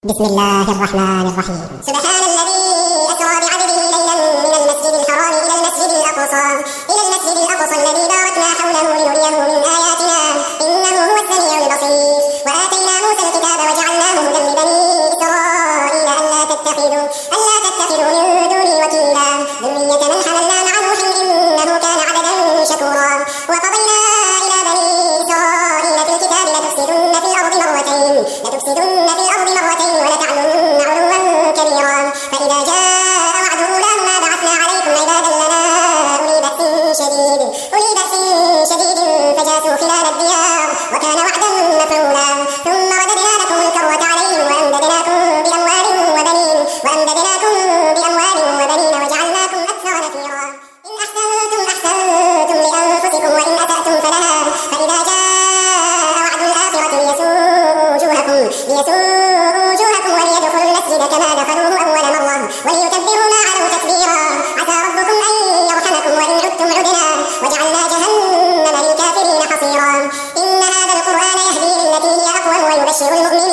بسم الله الرحمن الرحيم. سبحان الذي أسرى بعبده ليلا من المسجد الحرام إلى المسجد الأقصى الذي باركنا حوله لنريه من آياتنا إنه هو السميع البصير. وآتينا موسى الكتاب وجعلناه هدى لبني إسرائيل ألا تتخذوا من دوني وكيلا ذرية من حملنا مع نوح إنه كان عبدا شكورا. وقضينا إلى بني إسرائيل في الكتاب لتفسدن في الأرض مرتين ولتعلن علوا كبيرا. فإذا جاء وعد أولاهما بعثنا عليكم عبادا لنا أولي بأس شديد فجاسوا خلال الديار وكان وعدا مفعولا. ثم رددنا لكم الكرة عليهم وأمددناكم بأموال وبنين وجعلناكم أكثر نفيرا. إن أحسنتم لأنفسكم وإن أسأتم فلها. فإذا جاء وعد الآخرة ليسوءوا وجوهكم وليدخلوا المسجد كما دخلوه أول مرة وليتبروا ما علوا تتبيرا. عسى ربكم أن يرحمكم وإن عدتم عدنا وجعلنا جهنم للكافرين حصيرا. إن هذا القرآن يهدي للتي هي أقوم ويبشر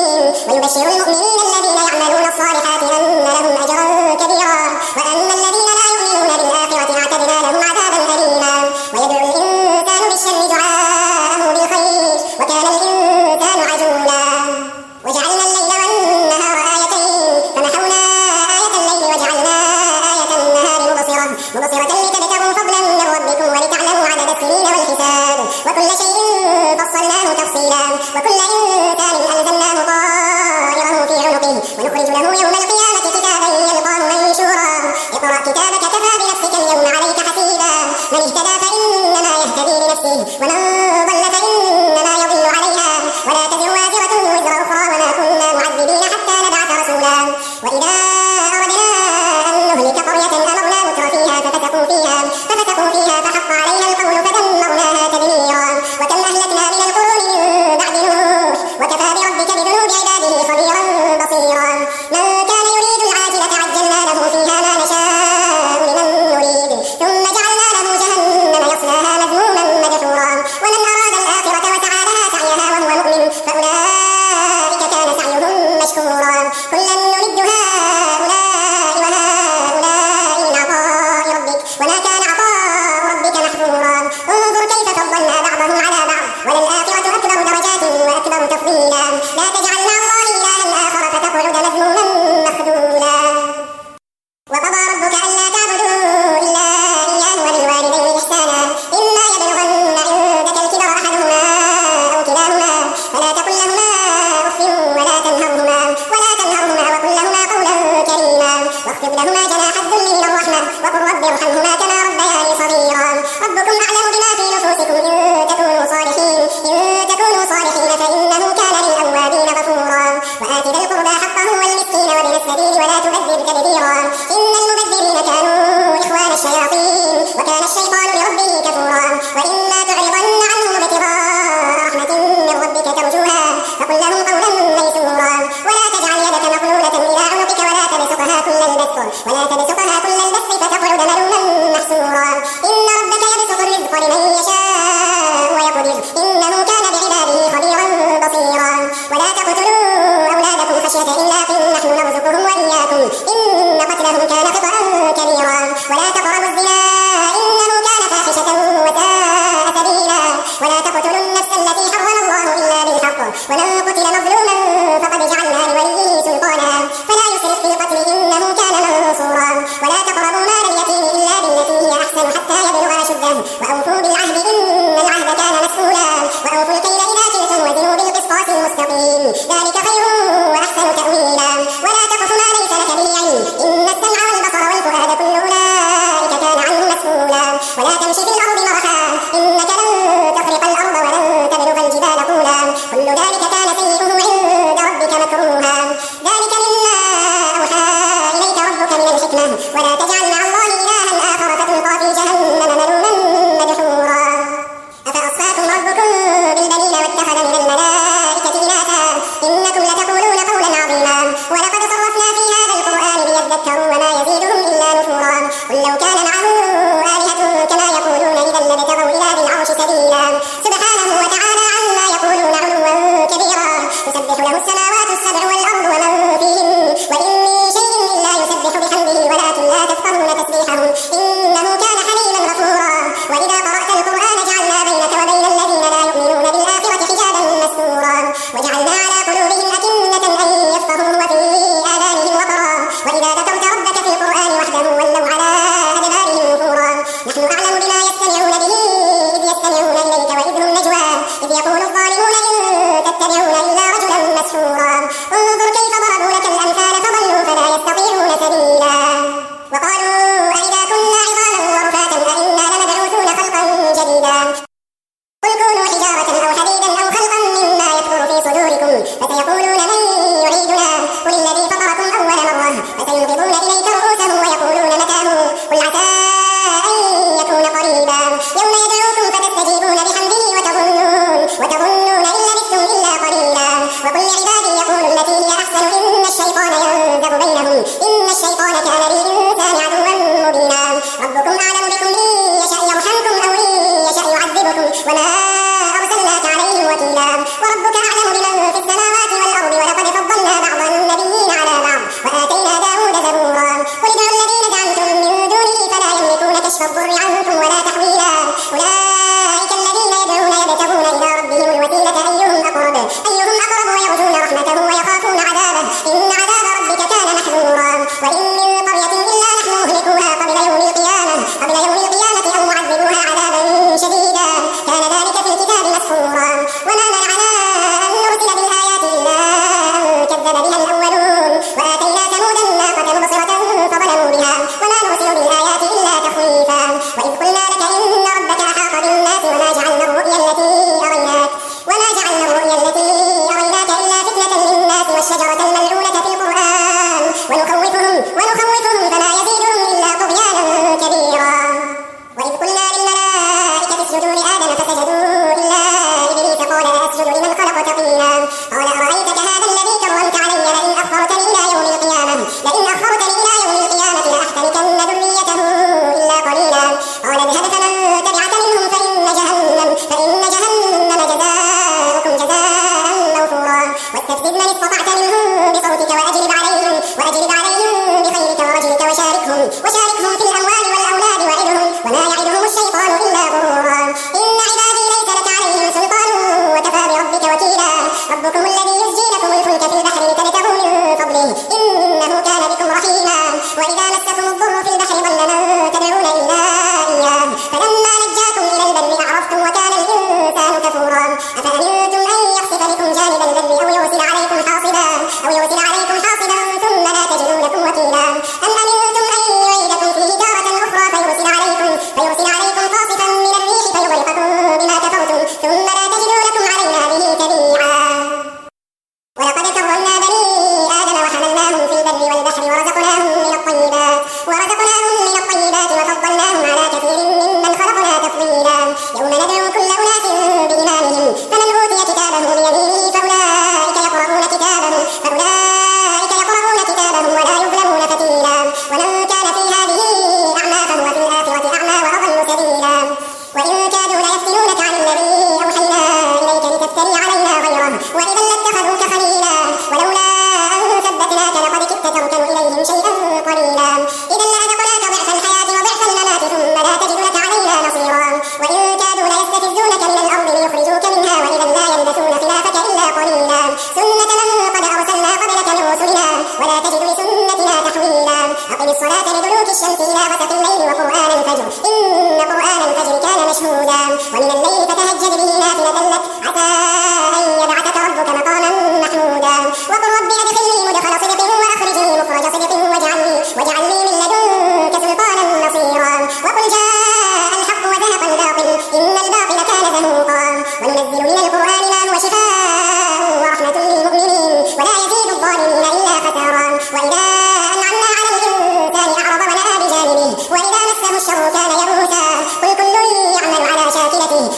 المؤمنين الذين يعملون الصالحات أن لهم أجرا كبيرا. وأما الذين لا يؤمنون بالآخرة اعتدنا لهم عذابا أليما. ويدعو الإنسان بالشر دعاءه بالخير وكان الإنسان عجولا. وجعلنا الليل والنهار آيتين فمحونا آية الليل وجعلنا آية النهار مبصرة لتبتغوا فضلا من ربكم ولتعلموا عدد السنين والحساب وكل شيء فصلناه تفصيلا. وكل إنسان ألزمناه طائره في عنقه ونخرج له يوم القيامة كتابا يلقاه منشورا. اقرأ كتابك كفى بنفسك اليوم عليك حسيبا. من اهتدى فإنما يهتدي لنفسه ومن ضل فإنما يضل عليها ولا تزر وازرة وزر أخرى وما كنا معذبين حتى نبعث رسولا. وإذا أردنا أن نهلك قرية أمرنا متر فيها ففسقوا فيها فحق عليها القول فدمرناها تدميرا. وكم أهلكنا من القرون من بعد نوح وكفى بربك بذنوب عباده خبيرا بصيرا. من كان يريد العاجلة عجلنا له فيها ما نشاء لمن نريد ثم جعلنا له جهنم يصلاها مذموما مدحورا. ومن أراد الآخرة وسعى لها سعيها وهو مؤمن فأولئك كان سعيهم مشكورا. كلا نمد هؤلاء وهؤلاء من عطاء ربك وما كان عطاء ربك محظورا. انظر كيف فضلنا بعضهم على بعض وللآخرة أكبر درجات وأكبر تفضيلا. لا تجعل مع الله إلها آخر فتقعد مذموما مخذولا. وقضى ربك ألا تعبدوا إلا إياه وبالوالدين إحسانا إما يبلغن عندك الكبر أحدهما أو كلاهما فلا تقل لهما أف ولا تنهرهما وقل لهما قولا كريما. واخفض لهما جناح الذل من الرحمة وقل رب ارحمهما كما ربياني صغيرا. ربكم أعلم بما في نفوسكم إن تكونوا صالحين فإنه كان للأوابين غفورا. وآت ذا القربى حقه والمسكين وابن السبيل ولا تبذر تبذيرا إن المبذرين كانوا إخوان الشياطين وكان الشيطان لربه كفورا. وإما تعرضن عنهم ابتغاء رحمة من ربك ترجوها فقل لهم قولا ميسورا. ولا تجعل يدك مغلولة إلى عنقك ولا تبسطها كل البسط فتقعد ملوما محسورا. إن ربك يبسط الرزق لمن يشاء ويقدر إنه كان بعباده خبيرا بصيرا. ولا تقتلوا أولادكم خشية إملاق نحن نرزقهم وإياكم إن قتلهم كان خطأ كبيرا. ولا تقربوا الزنا إنه كان فاحشة وساء سبيلا. ولا تقتلوا النفس التي حرم الله إلا بالحق ومن قتل مظلوما فقد جعلنا لوليه سلطانا فلا يسرف في القتل إنه كان منصورا. ولا تقربوا مال اليتيم إلا بالتي هي أحسن حتى يبلغ أشده وأوفوا بالعهد إن العهد كان مسؤولا. وأوفوا الكيل إذا كلتم وزنوا بالقسطاس المستقيم ذلك خير وأحسن تأويلا. ولا تقف ما ليس لك به علم إن السمع والبصر والفؤاد كل أولئك كان عنه مسؤولا. ولا تمشي في الأرض مرحا إنك لن تخرق الأرض ولن تبلغ الجبال طولا كل ذلك كان سيئه عند ربك مكروها. ذلك مما أوحى إليك ربك من الحكمة. ولا تجعل مع الله إلها آخر فتلقى في جهنم ملوما مدحورا. أفأصفاكم ربكم بالبنين واتخذ من الملائكة إناثا إنكم لتقولون قولا عظيما. ولقد صرفنا في هذا القرآن ليذكروا وما يزيدهم إلا نفورا. قل لو كان معه آلهة كما يقولون إذا لابتغوا إلى ذي العرش سبيلا. سبحانه وتعالى عما يقولون علوا كبيرا. تسبح له السماوات السبع والأرض ومن إذ يقول الظالمون إن تتبعون إلا رجلا مسحورا انظر كيف ضربوا لك الأمثال فضلوا فلا يستطيعون سبيلا وقالوا أئذا كنا عظاما ورفاتا أئنا لمبعوثون خلقا جديدا قل كونوا حجارة أو حديدا أو خلقا مما يكبر في صدوركم فسيقولون من يعيدنا قل الذي فطركم أول مرة فسينغضون إليك رؤوسهم ويقولون متاه قل عسى أن يكون قريبا يوم يدعوكم فتستجيبون بحمده وتظنون إن لبثتم إلا قليلا وقل لعبادي يقولوا التي هي أحسن إن الشيطان ينزغ بينهم إن الشيطان كان للإنسان عدوا مبينا ربكم أعلم بكم إن يشأ يرحمكم أو إن يشأ يعذبكم وما أرسلناك عليهم وكيلا وربك أعلم بمن في السماوات والأرض ولقد فضلنا بعض النبيين على بعض وآتينا داود زبورا قل ادعوا الذين زعمتم من دونه فلا يملكون كشف الضر عنكم ولا تحويلا أولئك الذين يدعون يبتغون إلى ربهم الوسيلة أيهم أقرب ويرجون رحمته ويخافون عذابه إن عذاب ربك كان محذورا وإن من قرية إلا نحن مهلكوها قبل يوم القيامة أو معذبوها عذابا شديدا كان ذلك في الكتاب مسحورا وما منعنا أن نرسل بالآيات إلا أن كذب بها الأولون وآتينا ثمود الناقة مبصرة فظلموا بها وما نرسل بالآيات إلا تخويفا وإذ قلنا لك إن ربك أحاط بالناس وما جعلنا الرؤيا التي أريناك إلا فتنة للناس والشجرة الملعونة في القرآن ونخوفهم فما يزيدهم إلا طغيانا كبيرا وإذ قلنا للملائكة اسجدوا لآدم فسجدوا إلا إبليس قال لا أسجد لمن خلقت طينا قال أرأيتك هذا الذي كرمت علي لئن أخرتني إلى يوم القيامة لأحترقن ذريته إلا قليلا قال اذهب فمن تبعك منهم فإن جهنم جزاؤكم جزاء موفورا واستفزز من استطعت منهم بصوتك وأجلب عليهم بخيلك ورجلك وشاركهم في الأموال والأولاد وعدهم وما يعدهم الشيطان إلا غرورا إن عبادي ليس لك عليهم سلطان وكفى بربك وكيلا ربكم الذي يزجي لكم الفلك في البحر لتبتغوا من فضله إنه كان بكم رحيما وإذا مسكم الضر في البحر ضل من تدعون إلا إياه فلما نجاكم إلى البر أعرفتم وكان الإنسان كفورا أفأمنتم أن يخسف بكم جانب البر أو يرسل عليكم حاصبا ثم لا تجدوا لكم وكيلا أم أمنتم أن يعيدكم فيه تارة أخرى فيرسل عليكم قاصفا من الريح فيغرقكم بما كفرتم ثم لا تجدوا لكم علينا به تبيعا ولقد كرمنا بني آدم وحملناهم في البر والبحر ورزقناهم من الطيبات وفضلناهم على كثير ممن خلقنا تفضيلا يوم ندعو كل أناس بإمامهم فمن أوتي كتابه بيمينه فأولئك يقرؤون كتابهم ولا يظلمون فتيلا ومن كان في هذه أعمى فهو في الآخرة أعمى وأضل سبيلا وإن كادوا ليفتنونك عن الذي أوحينا إليك لتفتري علينا غيره وإذا لاتخذوك خليلا ولولا أن ثبتناك لقد كدت تركن إليهم شيئا قليلا إذا لأذقناك ضعف الحياة وضعف الممات ثم لا تجد لك علينا نصيرا وإن كادوا ليستفزونك من الأرض ليخرجوك منها وإذا لا يلبثون خلافك إلا قليلا سنة من قد أرسلنا قبلك من رسلنا ولا تجد لسنتنا تحويلا أقم الصلاة لدلوك الشمس إلى غسق الليل وقرآن الفجر إن قرآن الفجر كان مشهودا ومن الليل فتهجد به نافلة لك عسى أن يبعثك ربك مقاما محمودا وقل رب أدخلني مدخل صدق وأخرجني مخرج صدق واجعل لي من لدنك سلطانا نصيرا وقل جاء الحق وزهق الباطل إن الباطل كان زهوقا وننزل من القرآن ما هو شفاء ورحمة للمؤمنين ولا يزيد الظالمين إلا خسارا وإذا أنعمنا على الإنسان أعرض ونأى بجانبه وإذا مسه الشر كان يئوسا قل كل يعمل على شاكلته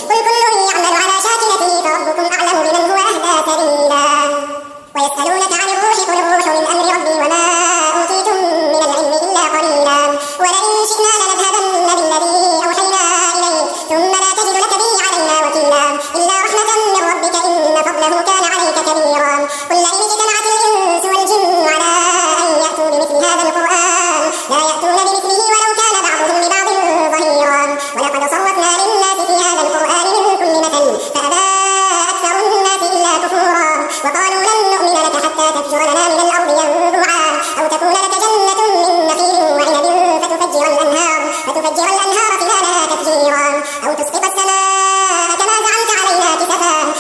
فربكم أعلم بمن هو أهدى سبيلا ويسألونك عن الروح قل الروح من أمر ربي وما أوتيتم من العلم إلا قليلا ولئن شئنا لنذهبن بالذي أوحينا إليك ثم لا تجد لك به علينا وكيلا إلا رحمة من ربك إن فضله كان عليك كبيرا قل لئن اجتمعت الإنس والجن على أن يأتوا بمثل هذا القرآن لا يأتون بمثله ولو كان بعضهم لبعض ظهيرا ولقد صرفنا للناس في هذا القرآن من كل مثل فأبى أكثر الناس إلا كفورا وقالوا لن نؤمن لك حتى تفجر لنا من الأرض ينبوعا أو تكون لك جنة من نخيل وعنب فتفجر الأنهار خلالها تفجيرا أو تسقط السماء كما زعمت علينا كسفا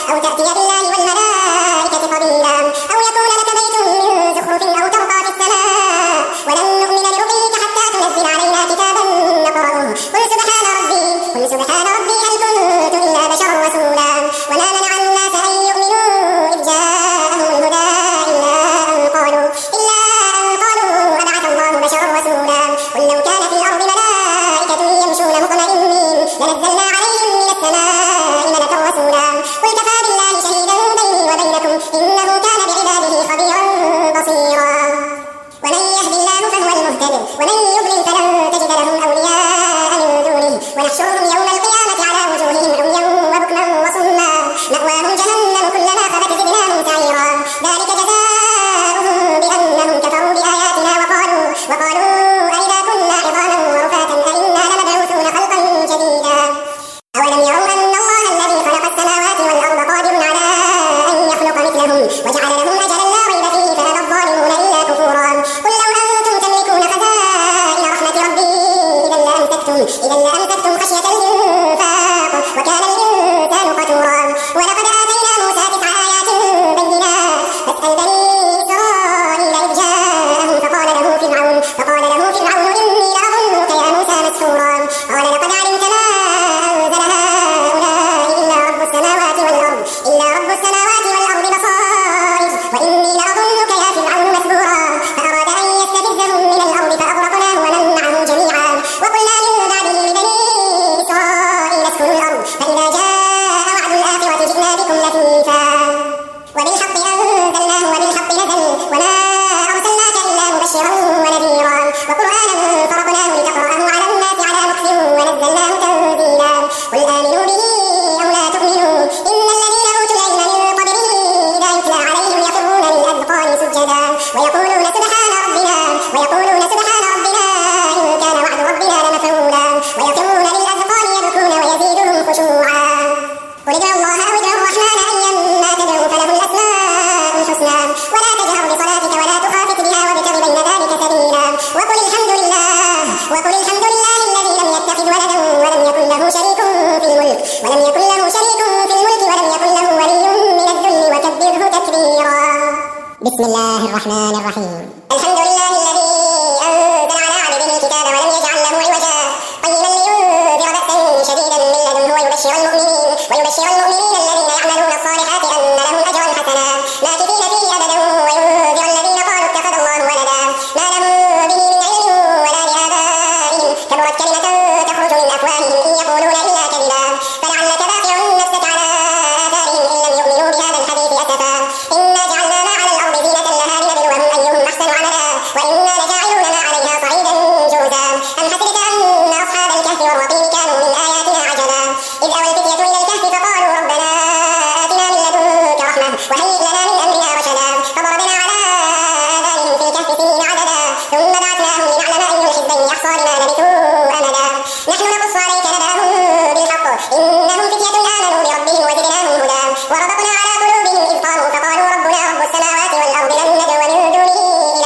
ومن يضلل فلن تجد لهم أولياء من دونه ونحشرهم يوم القيامة على وجوههم عميا وبكما وصما مأواهم جهنم كلما خبت زدناهم سعيرا ذلك جزاؤهم بأنهم كفروا بآياتنا وقالوا أئذا كنا عظاما ورفاتا أئنا لمبعوثون خلقا جديدا أولم يروا أن الله الذي خلق السماوات والأرض قادر على أن يخلق مثلهم وجعل لهم أجلا لا ريب فيه فأبى الظالمون إلا كفورا قل لو أنتم تملكون خزائن رحمة ربي إذا لأمسكتم خشية الإنفاق وكان الإنسان قتورا ولقد آتينا موسى 9 آيات بينات فاسأل بني إسرائيل إذ جاءهم فقال له فرعون إني لأظنك يا موسى مسحورا قال لقد علمت ما أنزل هؤلاء إلا رب السماوات والأرض بصائر وإني لأظنك يا فرعون مسحورا فأراد أن يستفزهم من الأرض فأغرقناه ومن معه جميعا وقلنا من بعده لبني إسرائيل اسكنوا الأرض فإذا جاء وعد الآخرة جئنا بكم لفيفا وبالحق أنزلناه وبالحق نزل وما أرسلناك إلا مبشرا ونذيرا وقرآنا فرقناه لتقرأه على الناس على مكث ونزلناه تنزيلا قل آمنوا به أو لا تؤمنوا إن الذين أوتوا العلم من قبله إذا يتلى عليهم يخرون للأذقان سجدا ويقولون سبحان ربنا إن كان وعد ربنا لمفعولا ويخرون للأذقان يبكون ويزيدهم خشوعا قل ادعوا الله أو ادعوا الرحمن أيما تدعوا فله الأسماء الحسنى ولا تجهر بصلاتك ولا تخافت بها وابتغ بين ذلك سبيلا وقل الحمد لله الذي لم يتخذ ولدا ولم يكن له شريك في الملك ولم يكن له ولي من الذل وكبره تكبيرا بسم الله الرحمن الرحيم الحمد لله الذي أنزل على عبده الكتاب ولم يجعل له عوجا قيما لينذر بأسا شديدا من لدنه ويبشر المؤمنين الذين يعملون الصالحات أن لهم أجرا حسنا ماكثين فيه أبدا وينذر الذين قالوا اتخذ الله ولدا ما لهم به من علم ولا لآبائهم كبرت كلمة تخرج من أفواههم إن يقولون إلا كذبا فلعلك باخع نفسك على آثارهم إن لم يؤمنوا بهذا الحديث أسفا إنا جعلنا ما على الأرض زينة لها لنبلوهم أيهم أحسن عملا وإنا لجاعلون ما عليها صعيدا جرزا أم حسبت أن أصحاب الكهف والرقيم كانوا من آياتنا عجبا إذ أوى الفتية إلى الكهف فقالوا ربنا آتنا من لدنك رحمة وهيئ لنا من أمرنا رشدا فضربنا على آذانهم في الكهف سنين عددا ثم بعثناهم لنعلم أي الحزبين أحصى لما لبثوا أمدا نحن نقص عليك نبأهم بالحق إنهم فتية آمنوا بربهم وزدناهم هدى وربطنا على قلوبهم إذ قالوا فقالوا ربنا رب السماوات والأرض لن ندعو من دونه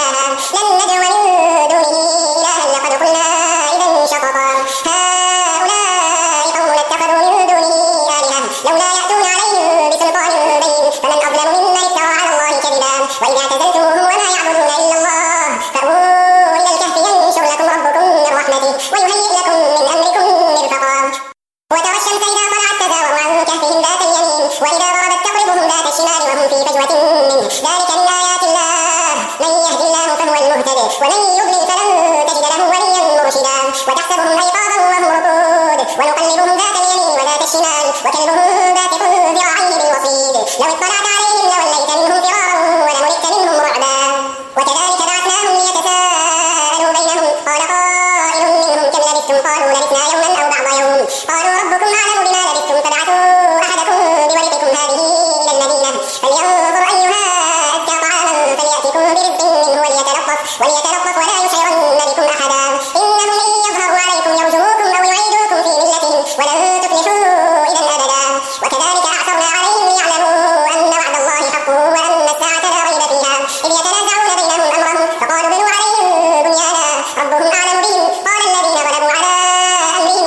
إلها لقد قلنا إذا شططا هؤلاء قوم اتخذوا من دونه آلهة لولا يأتون عليهم بسلطان بين فمن أظلم ممن افترى على الله كذبا وإذا اعتزلتموهم وما يعبدون إلا الله فأووا إلى الكهف ينشر لكم ربكم من رحمته ويهيئ لكم من أمركم مرفقا وترى الشمس إذا طلعت تزاور عن كهفهم ذات اليمين وإذا غربت تقرضهم ذات الشمال وهم في فجوة منه ذلك من آيات الله من يهد الله فهو المهتد ومن يضلل فلن تجد له وليا مرشدا وتحسبهم أيقاظا وهم رقود ونقلبهم ذات اليمين وذات الشمال وكلبهم باسط ذراعيه بالوصيد لو اطلعت عليهم لوليت منهم فرارا ولملئت منهم رعبا وكذلك بعثناهم ليتساءلوا بينهم قال قائل منهم كم لبثتم قالوا لبثنا يوما أو بعض يوم قالوا ربكم أعلم بما لبثتم فابعثوا أحدكم بورقكم هذه إلى المدينة فلينظر أيها أزكى طعاما فليأتكم برزق منه وليتلطف ولا يحيرن بكم أحدا إنهم إن يظهروا عليكم يرجموكم أو يعيدوكم في ملتهم ولن تفلحوا إذا أبدا وكذلك أعثرنا عليهم ليعلموا أن وعد الله حق وأن الساعة لا ريب فيها إذ يتنازعون بينهم أمرهم فقالوا بنوا عليهم بنيانا ربهم أعلم بهم قال الذين غلبوا على أمرهم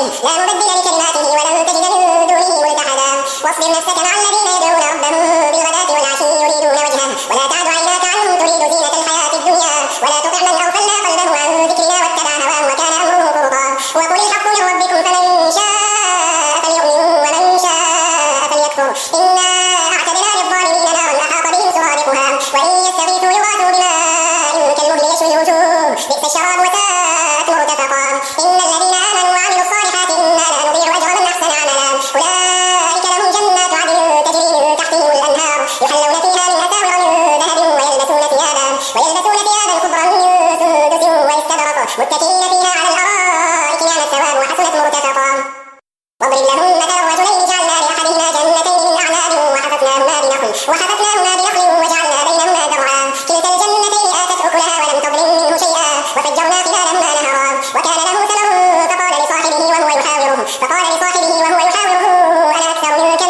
لا مبدل لكلماته ولن تجد من دونه ملتحدا واصبر نفسك مع الذين يدعون ربهم بالغداة والعشي يريدون وجهه ولا تعد عيناك عنهم تريد زينة الحياة الدنيا ولا تطع من أغفلنا قلبه عن ذكرنا واتبع هواه وكان أمره فرطا وقل الحق من ربكم فمن شاء فليؤمن ومن شاء فليكفر إنا أعتدنا للظالمين نارا أحاط بهم سرادقها وإن يستغيثوا يغاثوا بماء كالمهل يشوي الوجوه بئس الشراب وساءت مرتفقا إن الذين آمنوا وعملوا الصالحات إنا لا نضيع أجر من أحسن عملا أولئك لهم جنات عدن تجري من تحتهم الأنهار يحلون فيها من أساور من ذهب ويلبسون ثيابا خضرا من سندس واستبرق متكئين فيها على الأرائك نعم الثواب وحسنت مرتفقا واضرب لهم مثلا رجلين جعلنا لأحدهما جنتين من أعناب وحففناهما بنخل وجعلنا بينهما زرعا كلتا الجنتين آتت أكلها ولم تظلم منه شيئا وفجرنا خلالهما نهرا وكان له ثمر فقال لصاحبه وهو يحاوره أنا أكثر منك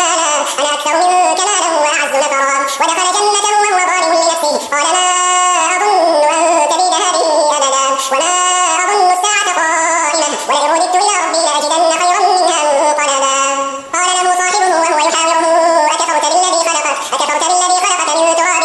مالا وأعز نفرا ودخل جنته وهو ظالم لنفسه قال ما أظن أن تبيد هذه أبدا وما أظن الساعة قائمة ولئن رددت إلى ربي لأجدن خيرا منها منقلبا قال له صاحبه وهو يحاوره أكفرت بالذي خلقك من تراب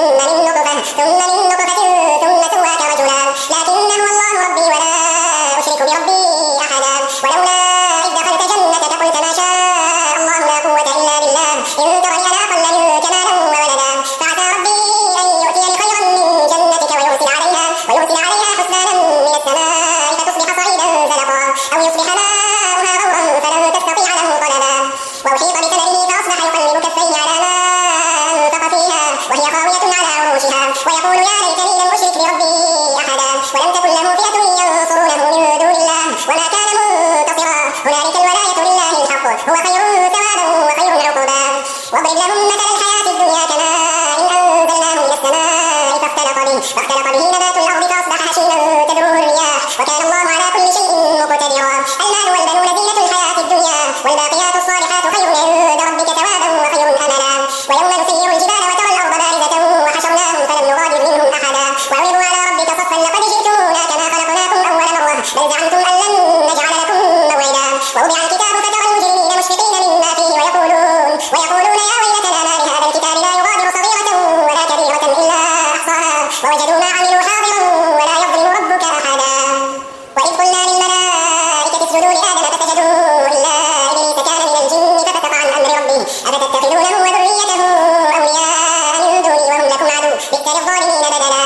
ثم من نطفة ثم سواك رجلا لكن هو الله ربي ولا أشرك بربي أحدا ولولا إذ دخلت جنتك قلت ما شاء الله لا قوة إلا بالله إن ترني أنا أقل منك مالا وولدا فعسى ربي أن يؤتيني خيرا من جنتك ويرسل عليها حسبانا من السماء فتصبح صعيدا زلقا أو يصبح ماؤها غورا فلن تستطيع له طلبا وأحيط بثمره فأصبح يقلب كفيه على ما أنفق فيها وهي خاوية على عروشها ويقول يا ليتني لم أشرك بربي أحدا ولم تكن له فئة ينصرونه من دون الله وما كان منتصرا هنالك الولاية لله الحق هو خير ثوابا وخير عقبا واضرب لهم مثل الحياة الدنيا كماء إن أنزلناه من السماء فاختلط به نبات الأرض فأصبح هشيما تذروه الرياح وكان الله على كل شيء مقتدرا المال والبنون زينة الحياة الدنيا والباقيات الصالحات خير عند ربك ثوابا وخير أملا ويوم نسير الجبال وترى الأرض بارزة وحشرناهم فلم نغادر منهم أحدا وعرضوا على ربك صفا لقد جئتمونا كما خلقناكم أول مرة بل زعمتم أن لن نجعل لكم موعدا ووضع الكتاب فترى المجرمين مشفقين مما فيه ويقولون يا ويلتنا ما لهذا الكتاب لا يغادر صغيرة ولا كبيرة إلا أحصاها ووجدوا ما عملوا حاضرا ولا يظلم ربك أحدا وإذ قلنا للملائكة اسجدوا لآدم فسجدوا إلا إبليس كان من الجن ففسق عن أمر ربه أفتتخذونه وذريته أولياء من دوني وهم لكم عدو بئس للظالمين بدلا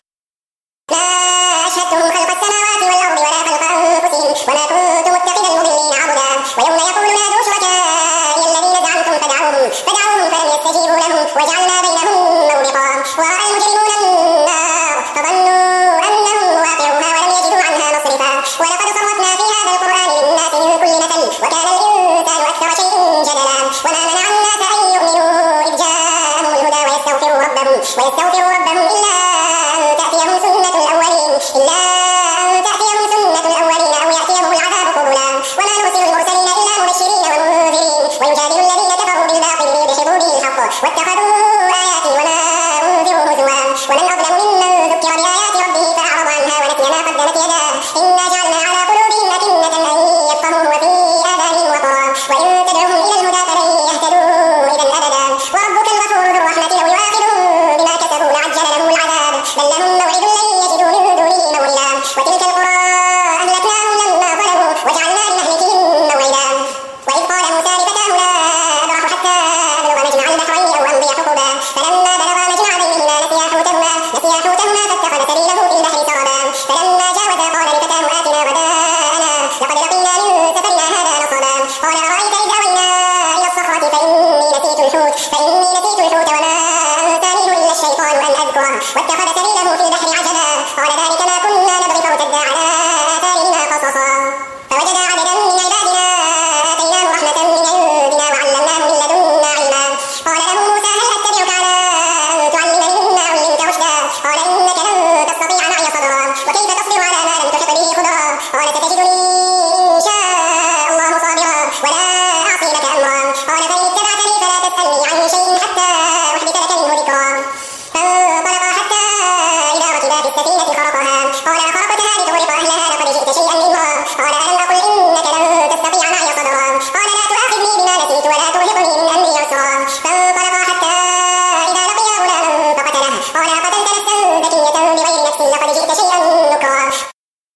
ما أشهدتهم خلق السماوات والأرض ولا خلق أنفسهم وما كنت متخذ المضلين عبدا ويوم يقول نادوا شركائي الذين زعمتم فدعوهم فلم يستجيبوا لهم وجعلنا بينهم موبقا ورأى المجرمون النار فظنوا أنهم واقعوها ولم يجدوا عنها مصرفا ولقد صرفنا في هذا القرآن للناس من كل مثل وكان الإنسان أكثر شيء جدلا وما منع الناس أن يؤمنوا إذ جاءهم الهدى ويستغفروا ربهم إلا أن تأتيهم سنة الأولين